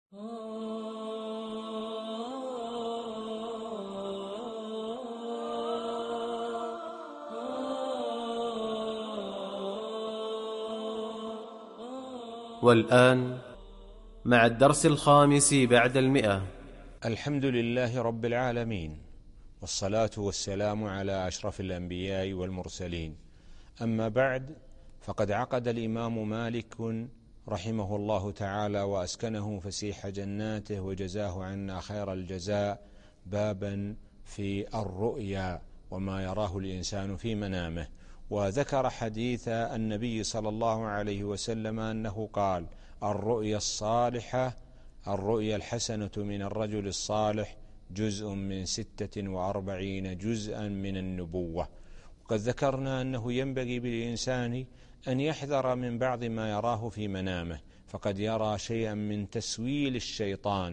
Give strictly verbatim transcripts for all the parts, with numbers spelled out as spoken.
والآن مع الدرس الخامس بعد المئة. الحمد لله رب العالمين، والصلاة والسلام على أشرف الأنبياء والمرسلين. أما بعد، فقد عقد الإمام مالك رحمه الله تعالى وأسكنه فسيح جناته وجزاه عنا خير الجزاء بابا في الرؤيا وما يراه الإنسان في منامه، وذكر حديث النبي صلى الله عليه وسلم أنه قال: الرؤيا الصالحة الرؤيا الحسنة من الرجل الصالح جزء من ستة وأربعين جزءا من النبوة. وقد ذكرنا أنه ينبغي بالإنسان أن يحذر من بعض ما يراه في منامه، فقد يرى شيئا من تسويل الشيطان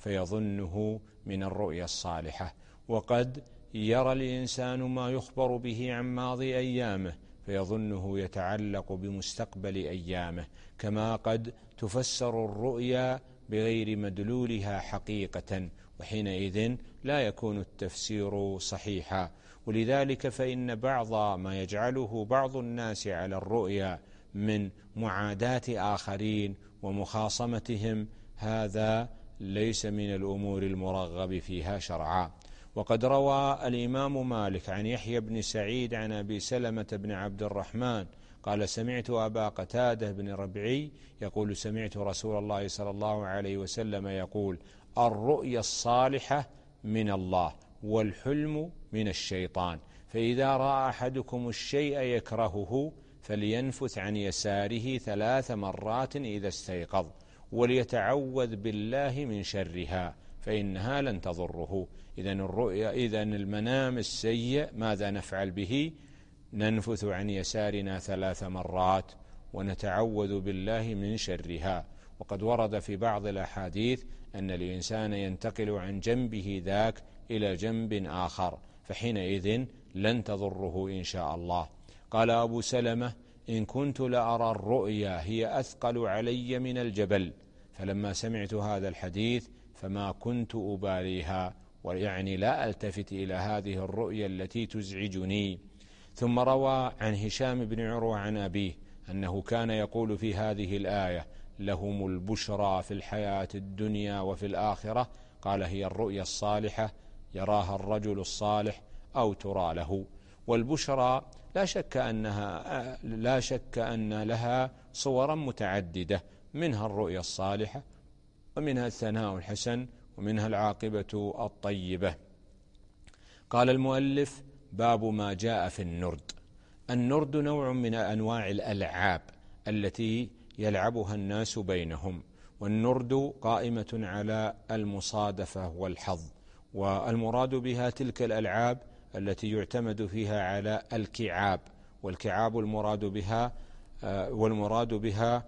فيظنه من الرؤيا الصالحة، وقد يرى الإنسان ما يخبر به عن ماضي أيامه فيظنه يتعلق بمستقبل أيامه، كما قد تفسر الرؤيا بغير مدلولها حقيقة، وحينئذ لا يكون التفسير صحيحا. ولذلك فإن بعض ما يجعله بعض الناس على الرؤيا من معاداة آخرين ومخاصمتهم هذا ليس من الأمور المرغب فيها شرعا. وقد روى الإمام مالك عن يحيى بن سعيد عن أبي سلمة بن عبد الرحمن قال: سمعت أبا قتادة بن ربعي يقول: سمعت رسول الله صلى الله عليه وسلم يقول: الرؤيا الصالحة من الله والحلم من الشيطان، فإذا رأى أحدكم الشيء يكرهه فلينفث عن يساره ثلاث مرات إذا استيقظ، وليتعوذ بالله من شرها فإنها لن تضره. إذن الرؤيا إذن المنام السيء ماذا نفعل به؟ ننفث عن يسارنا ثلاث مرات ونتعوذ بالله من شرها. وقد ورد في بعض الأحاديث أن الإنسان ينتقل عن جنبه ذاك إلى جنب آخر، فحينئذ لن تضره إن شاء الله. قال أبو سلمة: إن كنت لأرى الرؤيا هي أثقل علي من الجبل، فلما سمعت هذا الحديث فما كنت أباليها، ويعني لا ألتفت إلى هذه الرؤيا التي تزعجني. ثم روى عن هشام بن عروة عن أبيه أنه كان يقول في هذه الآية: لهم البشرى في الحياة الدنيا وفي الآخرة. قال: هي الرؤيا الصالحة يراها الرجل الصالح أو ترى له. والبشرى لا شك أنها لا شك أن لها صورا متعددة، منها الرؤيا الصالحة، ومنها الثناء الحسن، ومنها العاقبة الطيبة. قال المؤلف: باب ما جاء في النرد. النرد نوع من أنواع الألعاب التي يلعبها الناس بينهم، والنرد قائمة على المصادفة والحظ، والمراد بها تلك الألعاب التي يعتمد فيها على الكعاب، والكعاب المراد بها والمراد بها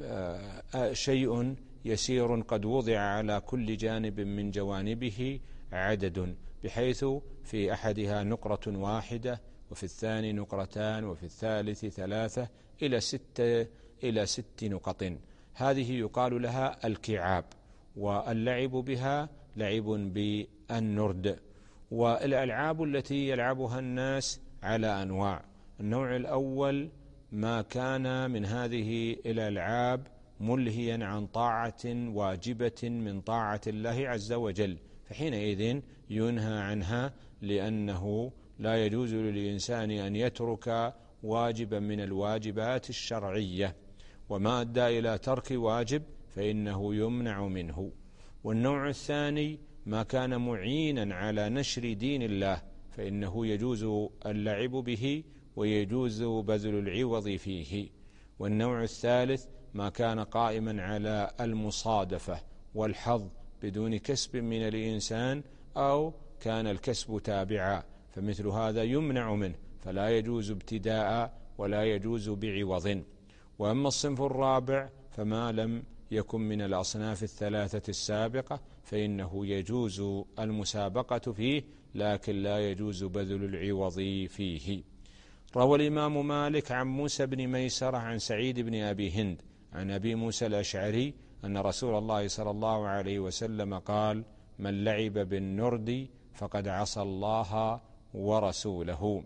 شيء يسير قد وضع على كل جانب من جوانبه عدد، بحيث في أحدها نقرة واحدة، وفي الثاني نقرتان، وفي الثالث ثلاثة، إلى ست إلى ست نقط. هذه يقال لها الكعاب، واللعب بها لعب بالنرد. والألعاب التي يلعبها الناس على أنواع. النوع الأول ما كان من هذه الألعاب ملهيا عن طاعة واجبة من طاعة الله عز وجل، فحينئذ ينهى عنها، لأنه لا يجوز للإنسان أن يترك واجبا من الواجبات الشرعية، وما أدى إلى ترك واجب فإنه يمنع منه. والنوع الثاني ما كان معينا على نشر دين الله، فإنه يجوز اللعب به ويجوز بذل العوض فيه. والنوع الثالث ما كان قائما على المصادفة والحظ بدون كسب من الإنسان، أو كان الكسب تابعا، فمثل هذا يمنع منه، فلا يجوز ابتداء ولا يجوز بعوض. وأما الصنف الرابع فما لم يكن من الأصناف الثلاثة السابقة فإنه يجوز المسابقة فيه، لكن لا يجوز بذل العوض فيه. روى الإمام مالك عن موسى بن ميسرة عن سعيد بن أبي هند عن أبي موسى الأشعري أن رسول الله صلى الله عليه وسلم قال: من لعب بالنرد فقد عصى الله ورسوله.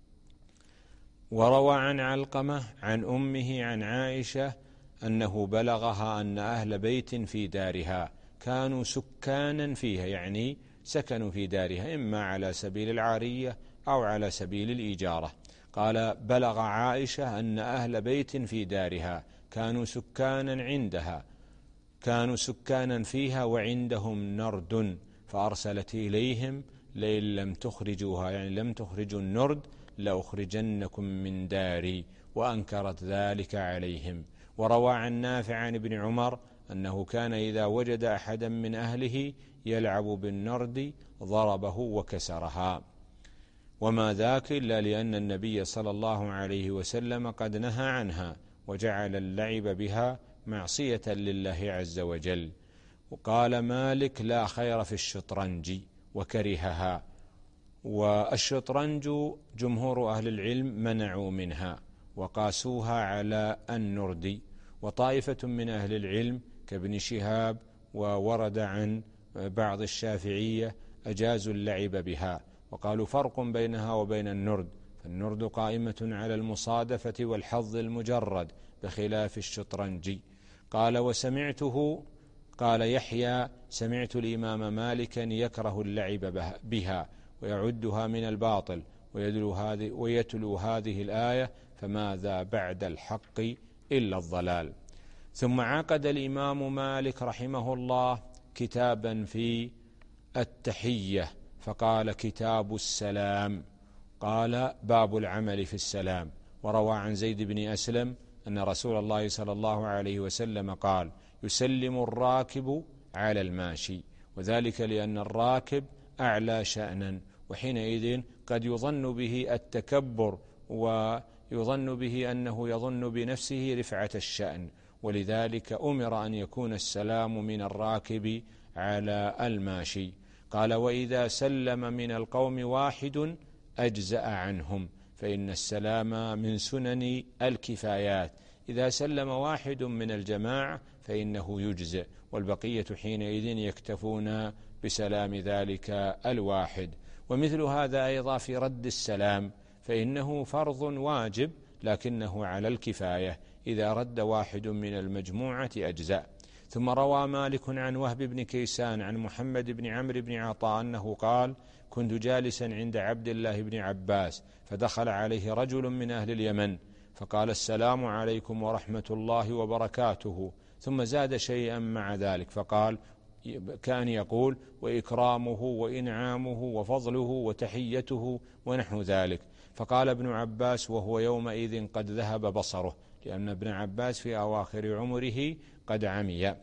وروى عن علقمة عن أمه عن عائشة أنه بلغها أن أهل بيت في دارها كانوا سكانا فيها، يعني سكنوا في دارها إما على سبيل العارية أو على سبيل الإجارة. قال: بلغ عائشة أن أهل بيت في دارها كانوا سكانا عندها كانوا سكانا فيها وعندهم نرد، فأرسلت إليهم: لئن لم تخرجوها، يعني لم تخرجوا النرد، لأخرجنكم من داري، وأنكرت ذلك عليهم. وروى عن نافع عن ابن عمر أنه كان إذا وجد أحدا من أهله يلعب بالنرد ضربه وكسرها، وما ذاك إلا لأن النبي صلى الله عليه وسلم قد نهى عنها وجعل اللعب بها معصية لله عز وجل. وقال مالك: لا خير في الشطرنج، وكرهها. والشطرنج جمهور أهل العلم منعوا منها وقاسوها على النرد، وطائفة من أهل العلم كابن شهاب وورد عن بعض الشافعية أجازوا اللعب بها، وقالوا: فرق بينها وبين النرد، فالنرد قائمة على المصادفة والحظ المجرد بخلاف الشطرنج. قال: وسمعته قال يحيى: سمعت الإمام مالكا يكره اللعب بها ويعدها من الباطل، ويتلو هذه, ويتلو هذه الآية: فماذا بعد الحق إلا الضلال. ثم عقد الإمام مالك رحمه الله كتابا في التحية، فقال: كتاب السلام. قال: باب العمل في السلام. وروى عن زيد بن أسلم أن رسول الله صلى الله عليه وسلم قال: يسلم الراكب على الماشي، وذلك لأن الراكب أعلى شأنا، وحينئذ قد يظن به التكبر ويظن به أنه يظن بنفسه رفعة الشأن، ولذلك أمر أن يكون السلام من الراكب على الماشي. قال: وإذا سلم من القوم واحد أجزأ عنهم، فإن السلام من سنن الكفايات، إذا سلم واحد من الجماعة فإنه يجزئ، والبقية حينئذ يكتفون بسلام ذلك الواحد. ومثل هذا أيضا في رد السلام، فإنه فرض واجب لكنه على الكفاية، إذا رد واحد من المجموعة أجزاء. ثم روى مالك عن وهب بن كيسان عن محمد بن عمرو بن عطاء أنه قال: كنت جالسا عند عبد الله بن عباس، فدخل عليه رجل من أهل اليمن فقال: السلام عليكم ورحمة الله وبركاته، ثم زاد شيئا مع ذلك فقال، كان يقول: وإكرامه وإنعامه وفضله وتحيته ونحو ذلك. فقال ابن عباس وهو يومئذ قد ذهب بصره، لأن ابن عباس في أواخر عمره قد عمي.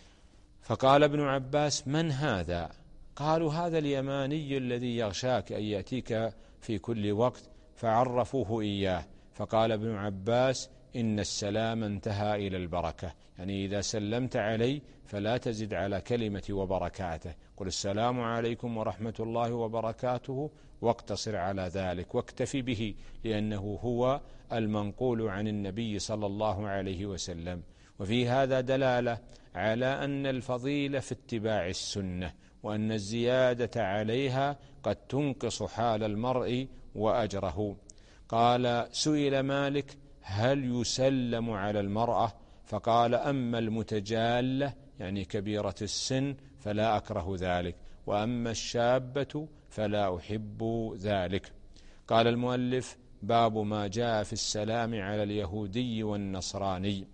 فقال ابن عباس: من هذا؟ قالوا: هذا اليماني الذي يغشاك أن يأتيك في كل وقت، فعرفوه إياه. فقال ابن عباس: إن السلام انتهى إلى البركة، يعني إذا سلمت علي فلا تزد على كلمة وبركاته، قل السلام عليكم ورحمة الله وبركاته واقتصر على ذلك واكتفي به، لأنه هو المنقول عن النبي صلى الله عليه وسلم. وفي هذا دلالة على أن الفضيلة في اتباع السنة، وأن الزيادة عليها قد تنقص حال المرء وأجره. قال: سئل مالك: هل يسلم على المرأة؟ فقال: أما المتجالة يعني كبيرة السن فلا أكره ذلك، وأما الشابة فلا أحب ذلك. قال المؤلف: باب ما جاء في السلام على اليهودي والنصراني،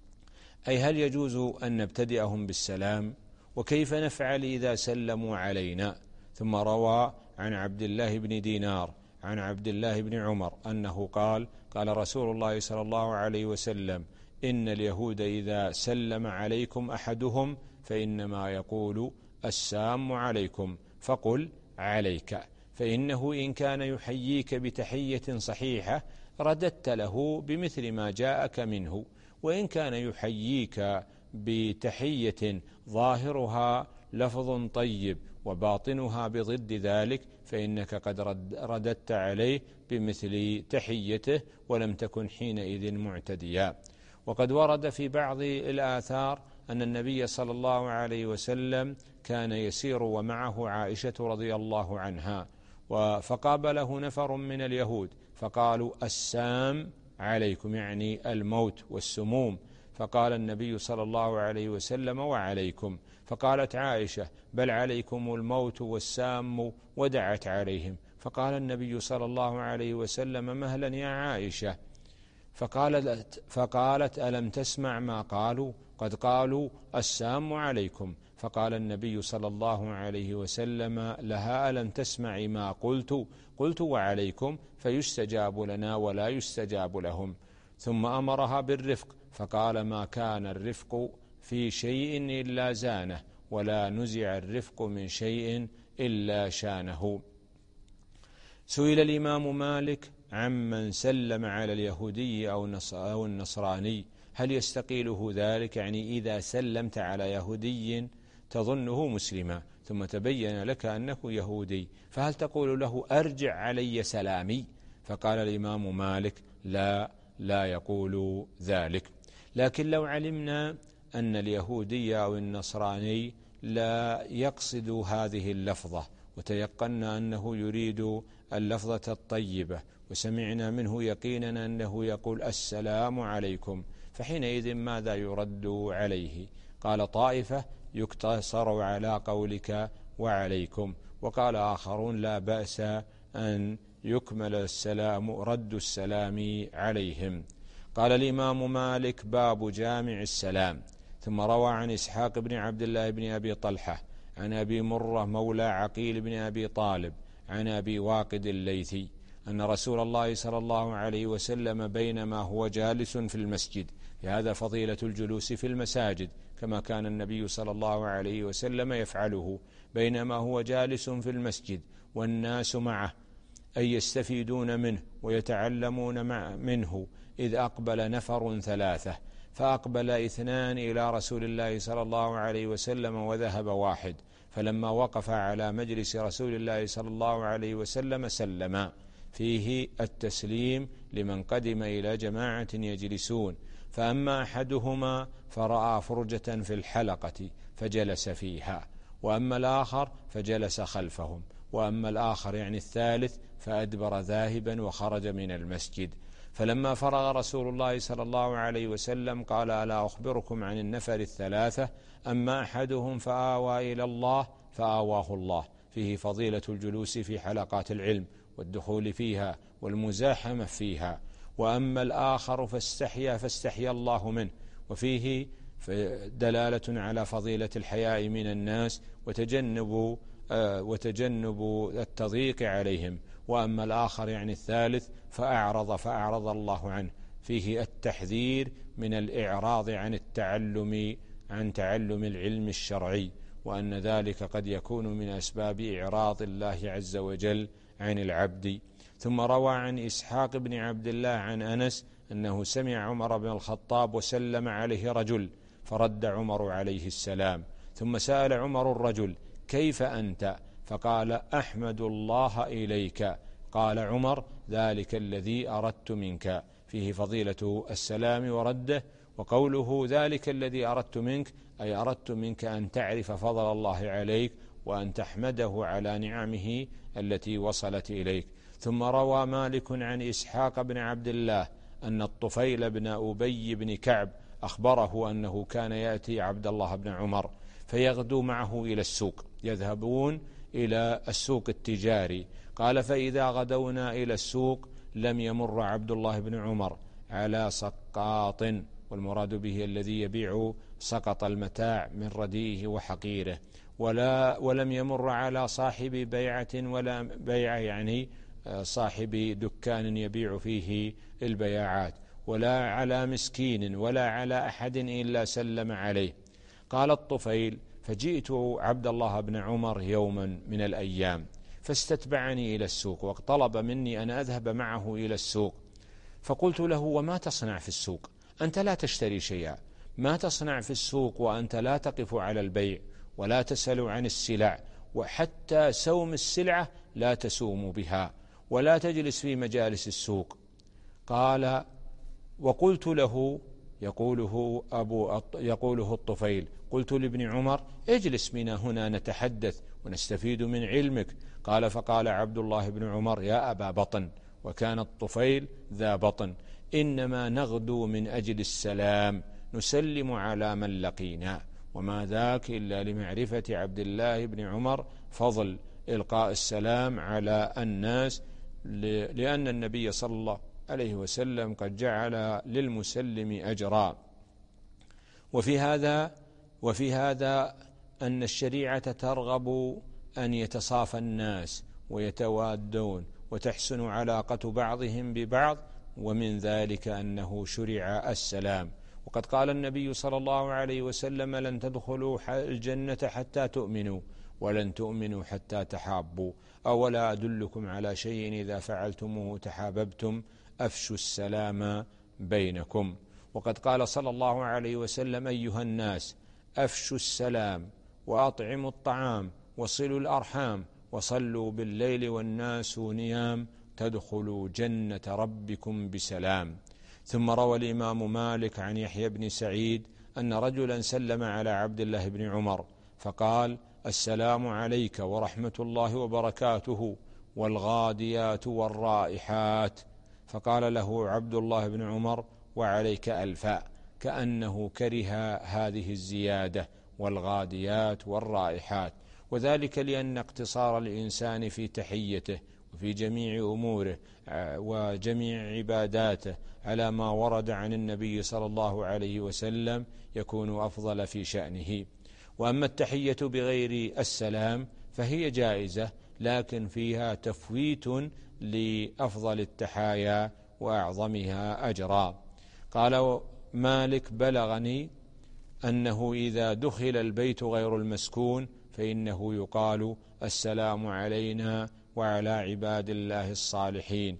أي هل يجوز أن نبتدئهم بالسلام؟ وكيف نفعل إذا سلموا علينا؟ ثم روى عن عبد الله بن دينار عن عبد الله بن عمر أنه قال: قال رسول الله صلى الله عليه وسلم: إن اليهود إذا سلم عليكم أحدهم فإنما يقول: السلام عليكم، فقل: عليك، فإنه إن كان يحييك بتحية صحيحة رددت له بمثل ما جاءك منه، وإن كان يحييك بتحية ظاهرها لفظ طيب وباطنها بضد ذلك فإنك قد رددت عليه بمثل تحيته ولم تكن حينئذ معتديا. وقد ورد في بعض الآثار أن النبي صلى الله عليه وسلم كان يسير ومعه عائشة رضي الله عنها، فقابله نفر من اليهود فقالوا السام عليكم، يعني الموت والسموم. فقال النبي صلى الله عليه وسلم وعليكم. فقالت عائشة بل عليكم الموت والسام، ودعت عليهم. فقال النبي صلى الله عليه وسلم مهلا يا عائشة. فقالت, فقالت ألم تسمع ما قالوا؟ قد قالوا السام عليكم. فقال النبي صلى الله عليه وسلم لها ألم تسمعي ما قلت؟ قلت وعليكم، فيستجاب لنا ولا يستجاب لهم. ثم أمرها بالرفق، فقال ما كان الرفق في شيء إلا زانه، ولا نزع الرفق من شيء إلا شانه. سئل الإمام مالك عمن سلم على اليهودي أو النصراني هل يستقيله ذلك؟ يعني إذا سلمت على يهودي تظنه مسلما ثم تبين لك أنه يهودي، فهل تقول له أرجع علي سلامي؟ فقال الإمام مالك لا لا يقول ذلك. لكن لو علمنا أن اليهودي أو النصراني لا يقصد هذه اللفظة وتيقنا أنه يريد اللفظة الطيبة وسمعنا منه يقينا أنه يقول السلام عليكم، فحينئذ ماذا يرد عليه؟ قال طائفة يقتصر على قولك وعليكم، وقال آخرون لا بأس أن يكمل السلام رد السلام عليهم. قال الإمام مالك باب جامع السلام. ثم روى عن إسحاق بن عبد الله بن أبي طلحة عن أبي مرة مولى عقيل بن أبي طالب عن أبي واقد الليثي أن رسول الله صلى الله عليه وسلم بينما هو جالس في المسجد، هذا فضيلة الجلوس في المساجد كما كان النبي صلى الله عليه وسلم يفعله، بينما هو جالس في المسجد والناس معه أي يستفيدون منه ويتعلمون منه، إذ أقبل نفر ثلاثة، فأقبل اثنان إلى رسول الله صلى الله عليه وسلم وذهب واحد، فلما وقف على مجلس رسول الله صلى الله عليه وسلم سلما، فيه التسليم لمن قدم إلى جماعة يجلسون. فأما أحدهما فرأى فرجة في الحلقة فجلس فيها، وأما الآخر فجلس خلفهم، وأما الآخر يعني الثالث فأدبر ذاهبا وخرج من المسجد. فلما فرغ رسول الله صلى الله عليه وسلم قال ألا أخبركم عن النفر الثلاثة؟ أما أحدهم فآوى إلى الله فآواه الله، فيه فضيلة الجلوس في حلقات العلم والدخول فيها والمزاحمة فيها. وأما الآخر فاستحيا فاستحيا الله منه، وفيه دلالة على فضيلة الحياء من الناس وتجنب وتجنب التضييق عليهم. وأما الآخر يعني الثالث فأعرض فأعرض الله عنه، فيه التحذير من الإعراض عن التعلم عن تعلم العلم الشرعي، وأن ذلك قد يكون من أسباب إعراض الله عز وجل عن العبد. ثم روى عن إسحاق بن عبد الله عن أنس أنه سمع عمر بن الخطاب وسلم عليه رجل، فرد عمر عليه السلام، ثم سأل عمر الرجل كيف أنت؟ فقال أحمد الله إليك. قال عمر ذلك الذي أردت منك، فيه فضيلة السلام ورده. وقوله ذلك الذي أردت منك أي أردت منك أن تعرف فضل الله عليك وأن تحمده على نعمه التي وصلت إليك. ثم روى مالك عن إسحاق بن عبد الله أن الطفيل بن أبي بن كعب أخبره أنه كان يأتي عبد الله بن عمر فيغدو معه إلى السوق، يذهبون إلى السوق التجاري. قال فإذا غدونا إلى السوق لم يمر عبد الله بن عمر على سقاط، والمراد به الذي يبيع سقط المتاع من رديئه وحقيره، ولا ولم يمر على صاحب بيعة ولا بيع يعني صاحب دكان يبيع فيه البياعات، ولا على مسكين ولا على أحد إلا سلم عليه. قال الطفيل فجئت عبد الله بن عمر يوما من الأيام فاستتبعني إلى السوق وطلب مني أن أذهب معه إلى السوق، فقلت له وما تصنع في السوق؟ أنت لا تشتري شيئا، ما تصنع في السوق وأنت لا تقف على البيع ولا تسأل عن السلع، وحتى سوم السلعة لا تسوم بها ولا تجلس في مجالس السوق. قال وقلت له يقوله, أبو يقوله الطفيل. قلت لابن عمر: اجلس بنا هنا نتحدث ونستفيد من علمك. قال فقال عبد الله بن عمر: يا أبا بطن، وكان الطفيل ذا بطن، إنما نغدو من أجل السلام، نسلم على من لقينا، وما ذاك إلا لمعرفة عبد الله بن عمر فضل إلقاء السلام على الناس، لأن النبي صلى الله عليه وسلم قد جعل للمسلم أجرا. وفي هذا وفي هذا أن الشريعة ترغب أن يتصافى الناس ويتوادون وتحسن علاقة بعضهم ببعض، ومن ذلك أنه شرع السلام. وقد قال النبي صلى الله عليه وسلم: لن تدخلوا الجنة حتى تؤمنوا، ولن تؤمنوا حتى تحابوا، أولا أدلكم على شيء إذا فعلتموه تحاببتم، أفشوا السلام بينكم. وقد قال صلى الله عليه وسلم: أيها الناس، أفشوا السلام وأطعموا الطعام وصلوا الأرحام وصلوا بالليل والناس نيام، تدخلوا جنة ربكم بسلام. ثم روى الإمام مالك عن يحيى بن سعيد أن رجلا سلم على عبد الله بن عمر فقال: السلام عليك ورحمة الله وبركاته والغاديات والرائحات. فقال له عبد الله بن عمر: وعليك ألفا، كأنه كره هذه الزيادة والغاديات والرائحات، وذلك لأن اقتصار الإنسان في تحيته وفي جميع أموره وجميع عباداته على ما ورد عن النبي صلى الله عليه وسلم يكون أفضل في شأنه. وأما التحية بغير السلام فهي جائزة، لكن فيها تفويت لأفضل التحايا وأعظمها أجرا. قال مالك: بلغني أنه إذا دخل البيت غير المسكون فإنه يقال: السلام علينا وعلى عباد الله الصالحين،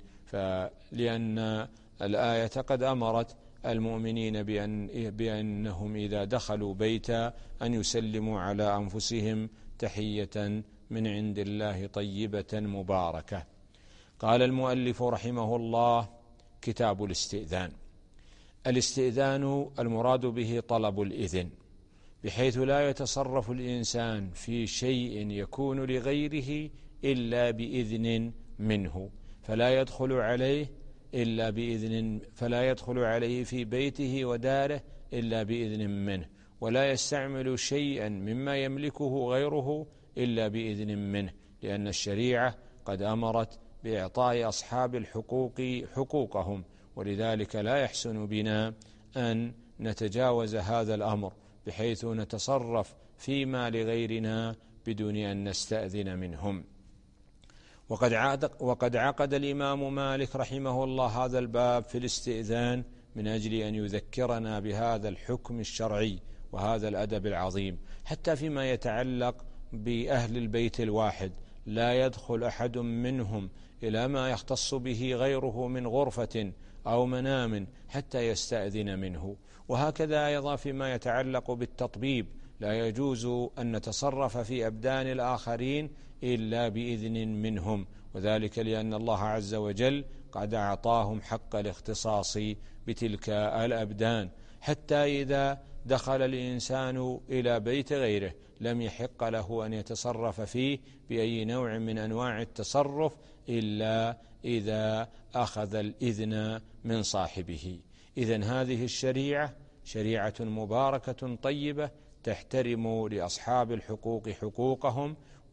فلأن الآية قد أمرت المؤمنين بأن بأنهم إذا دخلوا بيتا أن يسلموا على أنفسهم تحية من عند الله طيبة مباركة. قال المؤلف رحمه الله: كتاب الاستئذان. الاستئذان المراد به طلب الإذن، بحيث لا يتصرف الإنسان في شيء يكون لغيره إلا بإذن منه، فلا يدخل عليه إلا بإذن فلا يدخل عليه في بيته وداره إلا بإذن منه، ولا يستعمل شيئا مما يملكه غيره إلا بإذن منه، لأن الشريعة قد أمرت بإعطاء أصحاب الحقوق حقوقهم، ولذلك لا يحسن بنا أن نتجاوز هذا الأمر بحيث نتصرف فيما لغيرنا بدون أن نستأذن منهم. وقد عقد, وقد عقد الإمام مالك رحمه الله هذا الباب في الاستئذان من أجل أن يذكرنا بهذا الحكم الشرعي وهذا الأدب العظيم، حتى فيما يتعلق بأهل البيت الواحد لا يدخل أحد منهم إلى ما يختص به غيره من غرفة أو منام حتى يستأذن منه. وهكذا أيضا فيما يتعلق بالتطبيب لا يجوز أن نتصرف في أبدان الآخرين إلا بإذن منهم، وذلك لأن الله عز وجل قد أعطاهم حق الاختصاص بتلك الأبدان، حتى إذا دخل الإنسان إلى بيت غيره لم يحق له أن يتصرف فيه بأي نوع من أنواع التصرف إلا إذا أخذ الإذن من صاحبه. إذن هذه الشريعة شريعة مباركة طيبة تحترم لأصحاب الحقوق حقوقهم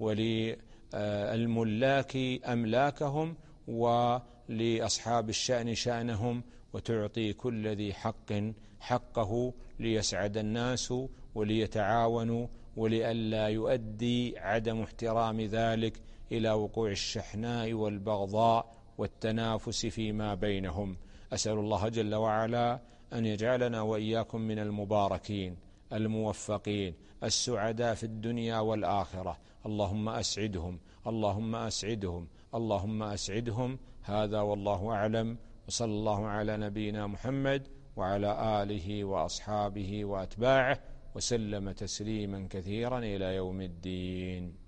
وللملاك أملاكهم ولأصحاب الشأن شأنهم، وتعطي كل ذي حق حقه ليسعد الناس وليتعاونوا، ولئلا يؤدي عدم احترام ذلك إلى وقوع الشحناء والبغضاء والتنافس فيما بينهم. أسأل الله جل وعلا أن يجعلنا وإياكم من المباركين الموفقين السعداء في الدنيا والآخرة. اللهم أسعدهم اللهم أسعدهم اللهم أسعدهم. هذا والله أعلم، وصلى الله على نبينا محمد وعلى آله وأصحابه وأتباعه وسلم تسليما كثيرا إلى يوم الدين.